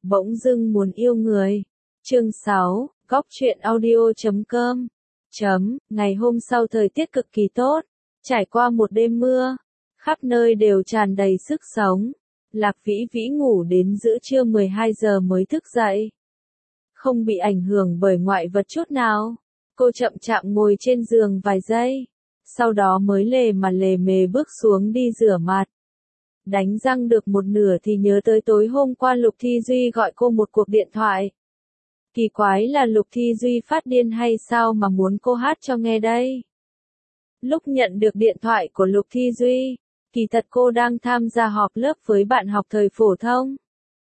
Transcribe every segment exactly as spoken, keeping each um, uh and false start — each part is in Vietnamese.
Bỗng dưng muốn yêu người. Chương sáu, góc truyện audio chấm com. Chấm, ngày hôm sau thời tiết cực kỳ tốt, trải qua một đêm mưa, khắp nơi đều tràn đầy sức sống. Lạc Vĩ Vĩ ngủ đến giữa trưa mười hai giờ mới thức dậy. Không bị ảnh hưởng bởi ngoại vật chút nào. Cô chậm chạp ngồi trên giường vài giây, sau đó mới lề mà lề mề bước xuống đi rửa mặt. Đánh răng được một nửa thì nhớ tới tối hôm qua Lục Thi Duy gọi cô một cuộc điện thoại. Kỳ quái là Lục Thi Duy phát điên hay sao mà muốn cô hát cho nghe đây? Lúc nhận được điện thoại của Lục Thi Duy, kỳ thật cô đang tham gia họp lớp với bạn học thời phổ thông.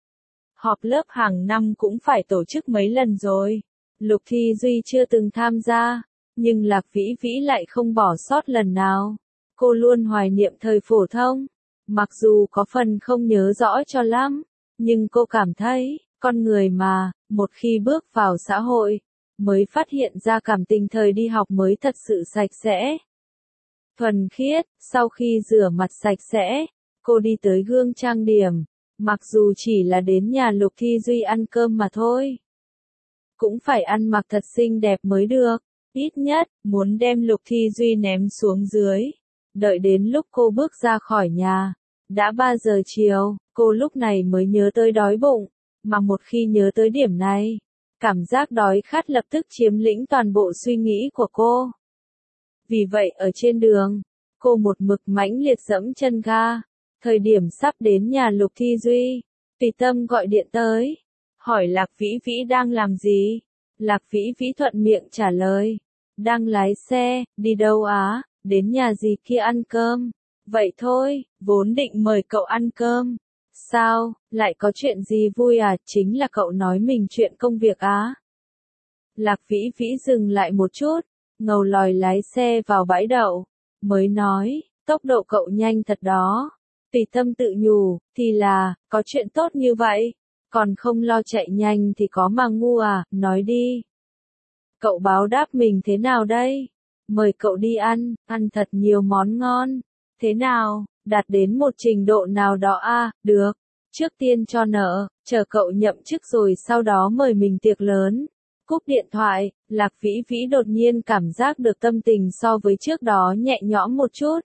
Họp lớp hàng năm cũng phải tổ chức mấy lần rồi. Lục Thi Duy chưa từng tham gia, nhưng Lạc Vĩ Vĩ lại không bỏ sót lần nào. Cô luôn hoài niệm thời phổ thông. Mặc dù có phần không nhớ rõ cho lắm, nhưng cô cảm thấy, con người mà, một khi bước vào xã hội, mới phát hiện ra cảm tình thời đi học mới thật sự sạch sẽ. Thuần khiết, sau khi rửa mặt sạch sẽ, cô đi tới gương trang điểm, mặc dù chỉ là đến nhà Lục Thi Duy ăn cơm mà thôi. Cũng phải ăn mặc thật xinh đẹp mới được, ít nhất, muốn đem Lục Thi Duy ném xuống dưới. Đợi đến lúc cô bước ra khỏi nhà, đã ba giờ chiều, cô lúc này mới nhớ tới đói bụng, mà một khi nhớ tới điểm này, cảm giác đói khát lập tức chiếm lĩnh toàn bộ suy nghĩ của cô. Vì vậy ở trên đường, cô một mực mãnh liệt dẫm chân ga. Thời điểm sắp đến nhà Lục Thi Duy, Tùy Tâm gọi điện tới, hỏi Lạc Vĩ Vĩ đang làm gì. Lạc Vĩ Vĩ thuận miệng trả lời, đang lái xe, đi đâu á, đến nhà gì kia ăn cơm. Vậy thôi, vốn định mời cậu ăn cơm. Sao, lại có chuyện gì vui à, chính là cậu nói mình chuyện công việc á. Lạc Vĩ Vĩ dừng lại một chút, ngầu lòi lái xe vào bãi đậu, mới nói, tốc độ cậu nhanh thật đó. Tùy Tâm tự nhủ, thì là, có chuyện tốt như vậy, còn không lo chạy nhanh thì có mà ngu à, nói đi. Cậu báo đáp mình thế nào đây? Mời cậu đi ăn, ăn thật nhiều món ngon. Thế nào, đạt đến một trình độ nào đó à, được. Trước tiên cho nợ, chờ cậu nhậm chức rồi sau đó mời mình tiệc lớn. Cúp điện thoại, Lạc Vĩ Vĩ đột nhiên cảm giác được tâm tình so với trước đó nhẹ nhõm một chút.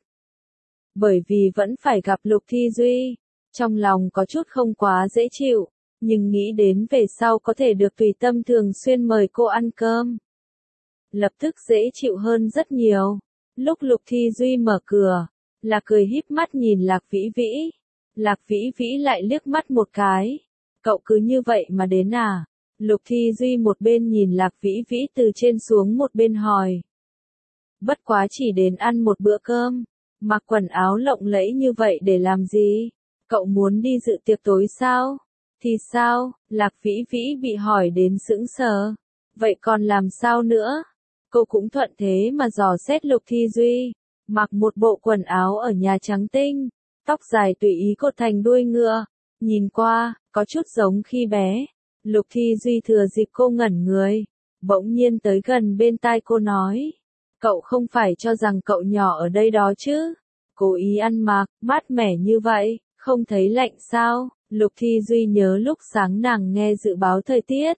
Bởi vì vẫn phải gặp Lục Thi Duy, trong lòng có chút không quá dễ chịu, nhưng nghĩ đến về sau có thể được Tùy Tâm thường xuyên mời cô ăn cơm. Lập tức dễ chịu hơn rất nhiều. Lúc Lục Thi Duy mở cửa, là cười híp mắt nhìn Lạc Vĩ Vĩ. Lạc Vĩ Vĩ lại liếc mắt một cái. Cậu cứ như vậy mà đến à? Lục Thi Duy một bên nhìn Lạc Vĩ Vĩ từ trên xuống một bên hỏi. Bất quá chỉ đến ăn một bữa cơm, mặc quần áo lộng lẫy như vậy để làm gì? Cậu muốn đi dự tiệc tối sao? Thì sao? Lạc Vĩ Vĩ bị hỏi đến sững sờ. Vậy còn làm sao nữa? Cô cũng thuận thế mà dò xét Lục Thi Duy, mặc một bộ quần áo ở nhà trắng tinh, tóc dài tùy ý cột thành đuôi ngựa, nhìn qua, có chút giống khi bé. Lục Thi Duy thừa dịp cô ngẩn người, bỗng nhiên tới gần bên tai cô nói, cậu không phải cho rằng cậu nhỏ ở đây đó chứ? Cố ý ăn mặc, mát mẻ như vậy, không thấy lạnh sao? Lục Thi Duy nhớ lúc sáng nàng nghe dự báo thời tiết.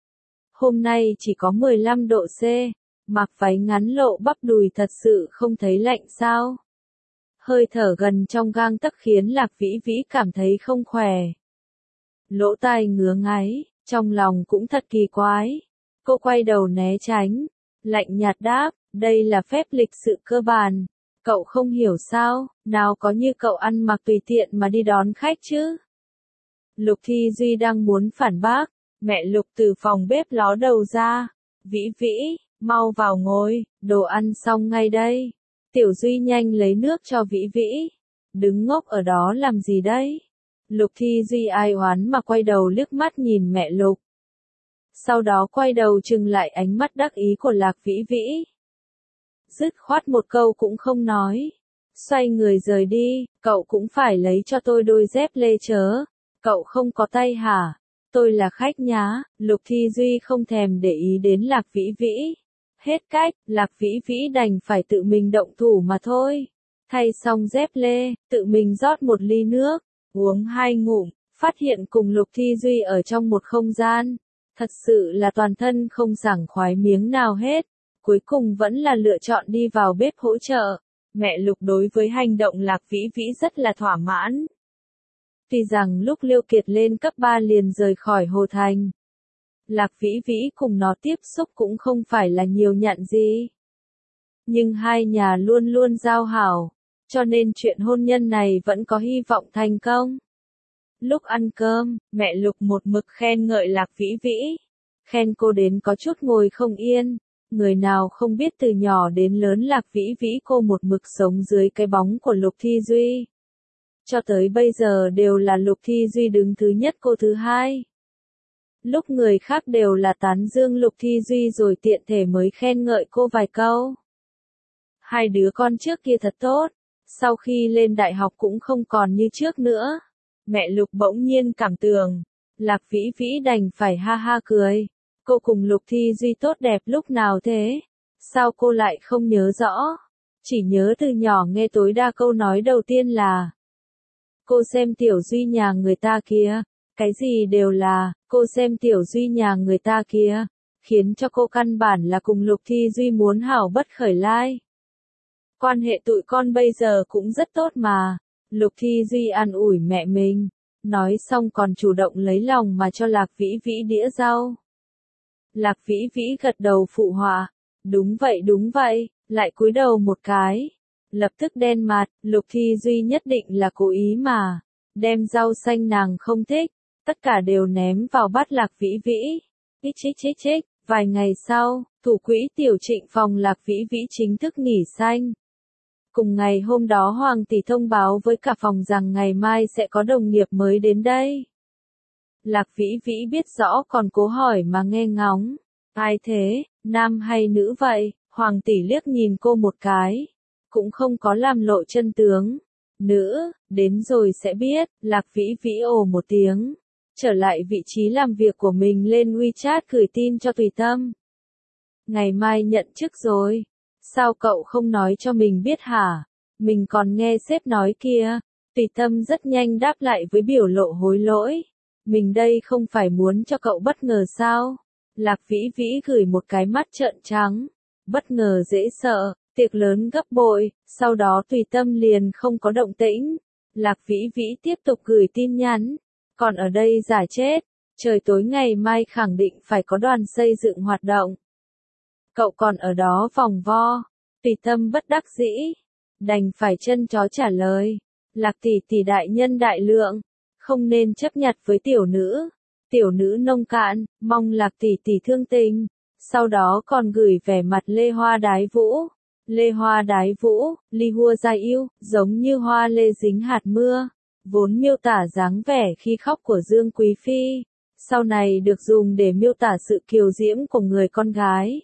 Hôm nay chỉ có mười lăm độ C. Mặc váy ngắn lộ bắp đùi thật sự không thấy lạnh sao? Hơi thở gần trong gang tấc khiến Lạc Vĩ Vĩ cảm thấy không khỏe. Lỗ tai ngứa ngáy, trong lòng cũng thật kỳ quái. Cô quay đầu né tránh, lạnh nhạt đáp, đây là phép lịch sự cơ bản. Cậu không hiểu sao, nào có như cậu ăn mặc tùy tiện mà đi đón khách chứ? Lục Thi Duy đang muốn phản bác, mẹ Lục từ phòng bếp ló đầu ra. Vĩ Vĩ, mau vào ngồi, đồ ăn xong ngay đây. Tiểu Duy nhanh lấy nước cho Vĩ Vĩ. Đứng ngốc ở đó làm gì đấy? Lục Thi Duy ai oán mà quay đầu liếc mắt nhìn mẹ Lục. Sau đó quay đầu trừng lại ánh mắt đắc ý của Lạc Vĩ Vĩ. Dứt khoát một câu cũng không nói. Xoay người rời đi, cậu cũng phải lấy cho tôi đôi dép lê chớ. Cậu không có tay hả? Tôi là khách nhá. Lục Thi Duy không thèm để ý đến Lạc Vĩ Vĩ. Hết cách, Lạc Vĩ Vĩ đành phải tự mình động thủ mà thôi. Thay xong dép lê, tự mình rót một ly nước, uống hai ngụm, Phát hiện cùng Lục Thi Duy ở trong một không gian, thật sự là toàn thân không sảng khoái miếng nào hết, cuối cùng vẫn là lựa chọn đi vào bếp hỗ trợ. Mẹ Lục đối với hành động Lạc Vĩ Vĩ rất là thỏa mãn. Tuy rằng lúc Liêu Kiệt lên cấp ba liền rời khỏi Hồ Thành, Lạc Vĩ Vĩ cùng nó tiếp xúc cũng không phải là nhiều nhặn gì. Nhưng hai nhà luôn luôn giao hảo, cho nên chuyện hôn nhân này vẫn có hy vọng thành công. Lúc ăn cơm, mẹ Lục một mực khen ngợi Lạc Vĩ Vĩ, khen cô đến có chút ngồi không yên. Người nào không biết từ nhỏ đến lớn Lạc Vĩ Vĩ cô một mực sống dưới cái bóng của Lục Thi Duy. Cho tới bây giờ đều là Lục Thi Duy đứng thứ nhất cô thứ hai. Lúc người khác đều là tán dương Lục Thi Duy rồi tiện thể mới khen ngợi cô vài câu. Hai đứa con trước kia thật tốt, sau khi lên đại học cũng không còn như trước nữa. Mẹ Lục bỗng nhiên cảm tưởng, Lạc Vĩ Vĩ đành phải ha ha cười. Cô cùng Lục Thi Duy tốt đẹp lúc nào thế? Sao cô lại không nhớ rõ? Chỉ nhớ từ nhỏ nghe tối đa câu nói đầu tiên là: cô xem Tiểu Duy nhà người ta kia, cái gì đều là, cô xem Tiểu Duy nhà người ta kia, khiến cho cô căn bản là cùng Lục Thi Duy muốn hảo bất khởi lai. Quan hệ tụi con bây giờ cũng rất tốt mà. Lục Thi Duy an ủi mẹ mình, nói xong còn chủ động lấy lòng mà cho Lạc Vĩ Vĩ đĩa rau. Lạc Vĩ Vĩ gật đầu phụ họa, đúng vậy đúng vậy, lại cúi đầu một cái. Lập tức đen mặt, Lục Thi Duy nhất định là cố ý mà. Đem rau xanh nàng không thích, tất cả đều ném vào bát Lạc Vĩ Vĩ. Ít chích chích chích, vài ngày sau, thủ quỹ tiểu Trịnh phòng Lạc Vĩ Vĩ chính thức nghỉ xanh. Cùng ngày hôm đó Hoàng tỷ thông báo với cả phòng rằng ngày mai sẽ có đồng nghiệp mới đến đây. Lạc Vĩ Vĩ biết rõ còn cố hỏi mà nghe ngóng. Ai thế, nam hay nữ vậy? Hoàng tỷ liếc nhìn cô một cái. Cũng không có làm lộ chân tướng. Nữ, đến rồi sẽ biết. Lạc Vĩ Vĩ ồ một tiếng. Trở lại vị trí làm việc của mình lên WeChat gửi tin cho Tùy Tâm. Ngày mai nhận chức rồi. Sao cậu không nói cho mình biết hả? Mình còn nghe sếp nói kia. Tùy Tâm rất nhanh đáp lại với biểu lộ hối lỗi. Mình đây không phải muốn cho cậu bất ngờ sao? Lạc Vĩ Vĩ gửi một cái mắt trợn trắng. Bất ngờ dễ sợ, tiệc lớn gấp bội, sau đó Tùy Tâm liền không có động tĩnh. Lạc Vĩ Vĩ tiếp tục gửi tin nhắn. Còn ở đây giả chết, trời tối ngày mai khẳng định phải có đoàn xây dựng hoạt động. Cậu còn ở đó vòng vo. Tùy Tâm bất đắc dĩ, đành phải chân chó trả lời. Lạc tỷ tỷ đại nhân đại lượng, không nên chấp nhặt với tiểu nữ. Tiểu nữ nông cạn, mong Lạc tỷ tỷ thương tình. Sau đó còn gửi vẻ mặt lê hoa đái vũ. Lê hoa đái vũ, ly hua gia yêu, giống như hoa lê dính hạt mưa. Vốn miêu tả dáng vẻ khi khóc của Dương Quý Phi. Sau này được dùng để miêu tả sự kiều diễm của người con gái.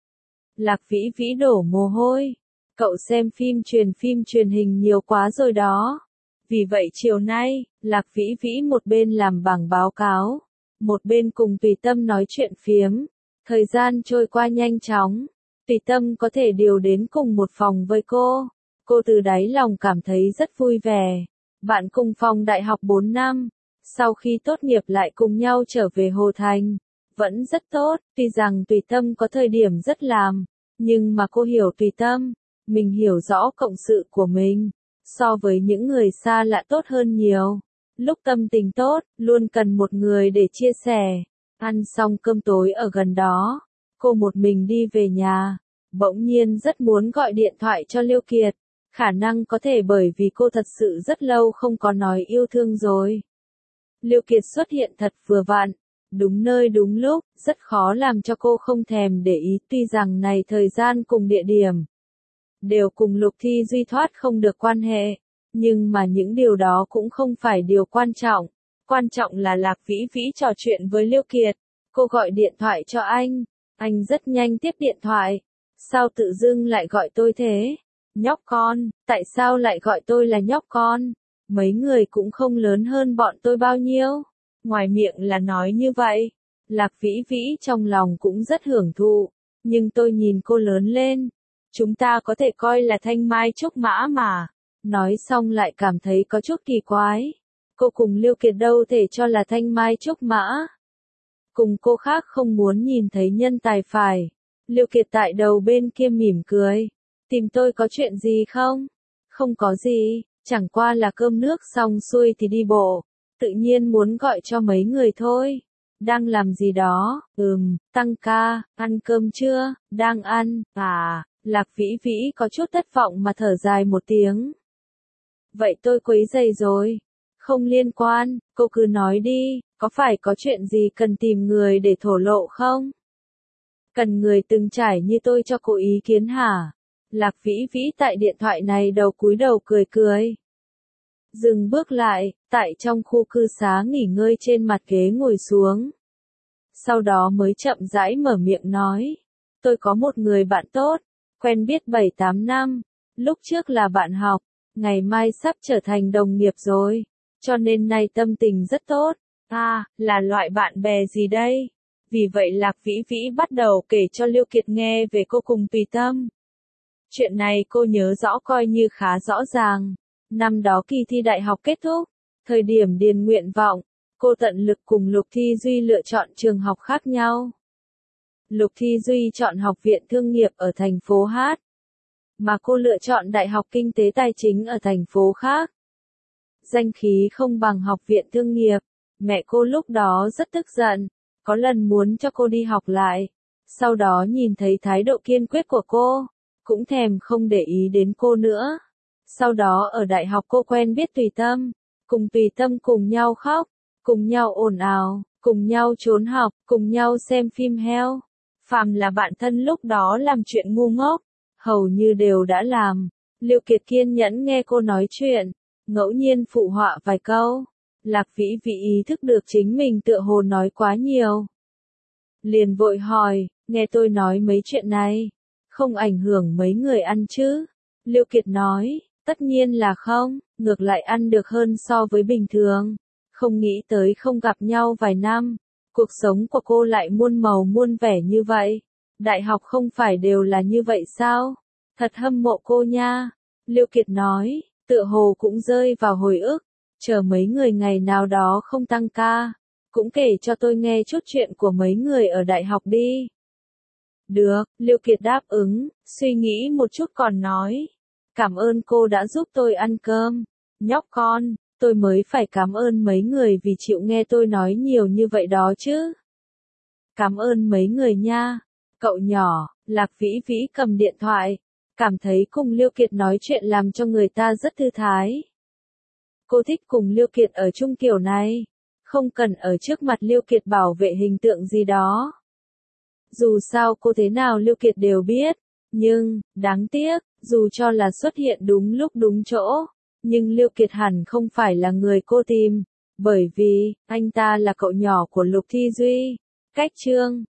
Lạc Vĩ Vĩ đổ mồ hôi. Cậu xem phim truyền phim truyền hình nhiều quá rồi đó. Vì vậy chiều nay, Lạc Vĩ Vĩ một bên làm bảng báo cáo, một bên cùng Tùy Tâm nói chuyện phiếm. Thời gian trôi qua nhanh chóng. Tùy Tâm có thể điều đến cùng một phòng với cô. Cô từ đáy lòng cảm thấy rất vui vẻ. Bạn cùng phòng đại học bốn năm. Sau khi tốt nghiệp lại cùng nhau trở về Hồ Thành. Vẫn rất tốt, tuy rằng Tùy Tâm có thời điểm rất làm. Nhưng mà cô hiểu Tùy Tâm. Mình hiểu rõ cộng sự của mình. So với những người xa lạ tốt hơn nhiều. Lúc tâm tình tốt, luôn cần một người để chia sẻ. Ăn xong cơm tối ở gần đó. Cô một mình đi về nhà. Bỗng nhiên rất muốn gọi điện thoại cho Liêu Kiệt. Khả năng có thể bởi vì cô thật sự rất lâu không có nói yêu thương rồi. Liêu Kiệt xuất hiện thật vừa vặn. Đúng nơi đúng lúc, rất khó làm cho cô không thèm để ý. Tuy rằng này thời gian cùng địa điểm đều cùng Lục Thi Duy thoát không được quan hệ. Nhưng mà những điều đó cũng không phải điều quan trọng. Quan trọng là Lạc Vĩ Vĩ trò chuyện với Liêu Kiệt. Cô gọi điện thoại cho anh. Anh rất nhanh tiếp điện thoại. Sao tự dưng lại gọi tôi thế? Nhóc con, tại sao lại gọi tôi là nhóc con? Mấy người cũng không lớn hơn bọn tôi bao nhiêu. Ngoài miệng là nói như vậy. Lạc Vĩ Vĩ trong lòng cũng rất hưởng thụ. Nhưng tôi nhìn cô lớn lên. Chúng ta có thể coi là thanh mai trúc mã mà. Nói xong lại cảm thấy có chút kỳ quái. Cô cùng Liêu Kiệt đâu thể cho là thanh mai trúc mã. Cùng cô khác không muốn nhìn thấy nhân tài phải. Liêu Kiệt tại đầu bên kia mỉm cười. Tìm tôi có chuyện gì không? Không có gì, chẳng qua là cơm nước xong xuôi thì đi bộ. Tự nhiên muốn gọi cho mấy người thôi. Đang làm gì đó? Ừm, tăng ca, ăn cơm chưa? Đang ăn, à, Lạc Vĩ Vĩ có chút thất vọng mà thở dài một tiếng. Vậy tôi quấy rầy rồi. Không liên quan, cô cứ nói đi, có phải có chuyện gì cần tìm người để thổ lộ không? Cần người từng trải như tôi cho cô ý kiến hả? Lạc Vĩ Vĩ tại điện thoại này đầu cúi đầu cười cười. Dừng bước lại, tại trong khu cư xá nghỉ ngơi trên mặt ghế ngồi xuống. Sau đó mới chậm rãi mở miệng nói. Tôi có một người bạn tốt, quen biết bảy tám năm, lúc trước là bạn học, ngày mai sắp trở thành đồng nghiệp rồi, cho nên nay tâm tình rất tốt. À, là loại bạn bè gì đây? Vì vậy Lạc Vĩ Vĩ bắt đầu kể cho Liêu Kiệt nghe về cô cùng Tùy Tâm. Chuyện này cô nhớ rõ coi như khá rõ ràng. Năm đó kỳ thi đại học kết thúc, thời điểm điền nguyện vọng, cô tận lực cùng Lục Thi Duy lựa chọn trường học khác nhau. Lục Thi Duy chọn Học viện Thương nghiệp ở thành phố Hát, mà cô lựa chọn Đại học Kinh tế Tài chính ở thành phố khác. Danh khí không bằng Học viện Thương nghiệp, mẹ cô lúc đó rất tức giận, có lần muốn cho cô đi học lại. Sau đó nhìn thấy thái độ kiên quyết của cô, cũng thèm không để ý đến cô nữa. Sau đó ở đại học cô quen biết Tùy Tâm, cùng Tùy Tâm cùng nhau khóc, cùng nhau ồn ào, cùng nhau trốn học, cùng nhau xem phim heo. Phàm là bạn thân lúc đó làm chuyện ngu ngốc, hầu như đều đã làm. Liêu Kiệt kiên nhẫn nghe cô nói chuyện, ngẫu nhiên phụ họa vài câu. Lạc Vĩ Vĩ ý thức được chính mình tựa hồ nói quá nhiều. Liền vội hỏi, nghe tôi nói mấy chuyện này, không ảnh hưởng mấy người ăn chứ? Liêu Kiệt nói, tất nhiên là không, ngược lại ăn được hơn so với bình thường. Không nghĩ tới không gặp nhau vài năm, cuộc sống của cô lại muôn màu muôn vẻ như vậy. Đại học không phải đều là như vậy sao? Thật hâm mộ cô nha. Liêu Kiệt nói, tựa hồ cũng rơi vào hồi ức. Chờ mấy người ngày nào đó không tăng ca, cũng kể cho tôi nghe chút chuyện của mấy người ở đại học đi. Được, Liêu Kiệt đáp ứng, suy nghĩ một chút còn nói. Cảm ơn cô đã giúp tôi ăn cơm. Nhóc con, tôi mới phải cảm ơn mấy người vì chịu nghe tôi nói nhiều như vậy đó chứ. Cảm ơn mấy người nha. Cậu nhỏ, Lạc Vĩ Vĩ cầm điện thoại, cảm thấy cùng Liêu Kiệt nói chuyện làm cho người ta rất thư thái. Cô thích cùng Liêu Kiệt ở chung kiểu này, không cần ở trước mặt Liêu Kiệt bảo vệ hình tượng gì đó. Dù sao cô thế nào Liêu Kiệt đều biết, nhưng, đáng tiếc, dù cho là xuất hiện đúng lúc đúng chỗ, nhưng Liêu Kiệt hẳn không phải là người cô tìm, bởi vì, anh ta là cậu nhỏ của Lục Thi Duy. Cách chương